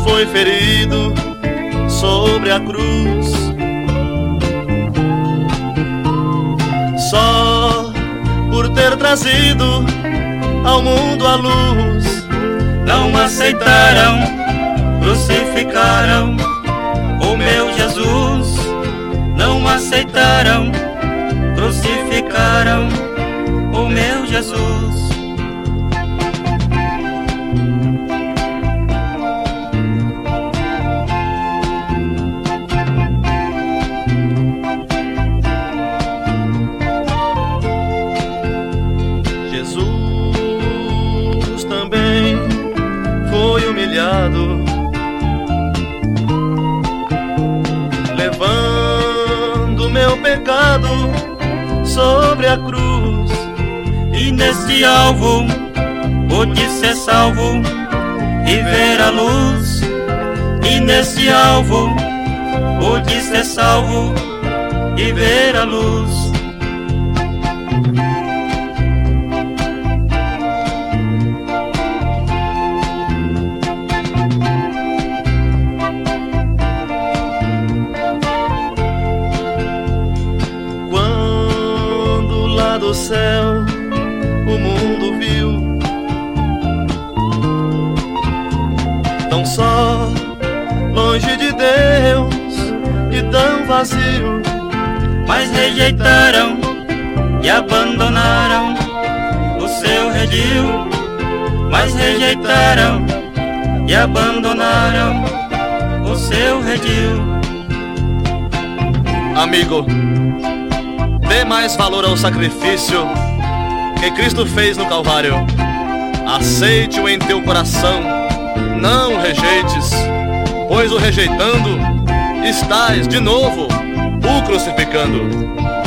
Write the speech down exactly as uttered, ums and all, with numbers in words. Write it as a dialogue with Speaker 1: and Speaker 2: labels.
Speaker 1: foi ferido sobre a cruz. Só por ter trazido ao mundo a luz,
Speaker 2: não aceitaram, crucificaram o meu Jesus. Não aceitaram, crucificaram o meu Jesus.
Speaker 1: Jesus também foi humilhado, levando meu pecado sobre a cruz.
Speaker 2: E neste alvo pude ser salvo e ver a luz. E neste alvo pude ser salvo e ver a luz.
Speaker 1: Quando lá do céu o mundo viu tão só, longe de Deus e tão vazio,
Speaker 2: mas rejeitaram e abandonaram o seu redil. Mas rejeitaram e abandonaram o seu redil.
Speaker 1: Amigo, dê mais valor ao sacrifício que Cristo fez no Calvário. Aceite-o em teu coração, não o rejeites, pois o rejeitando, estás de novo o crucificando.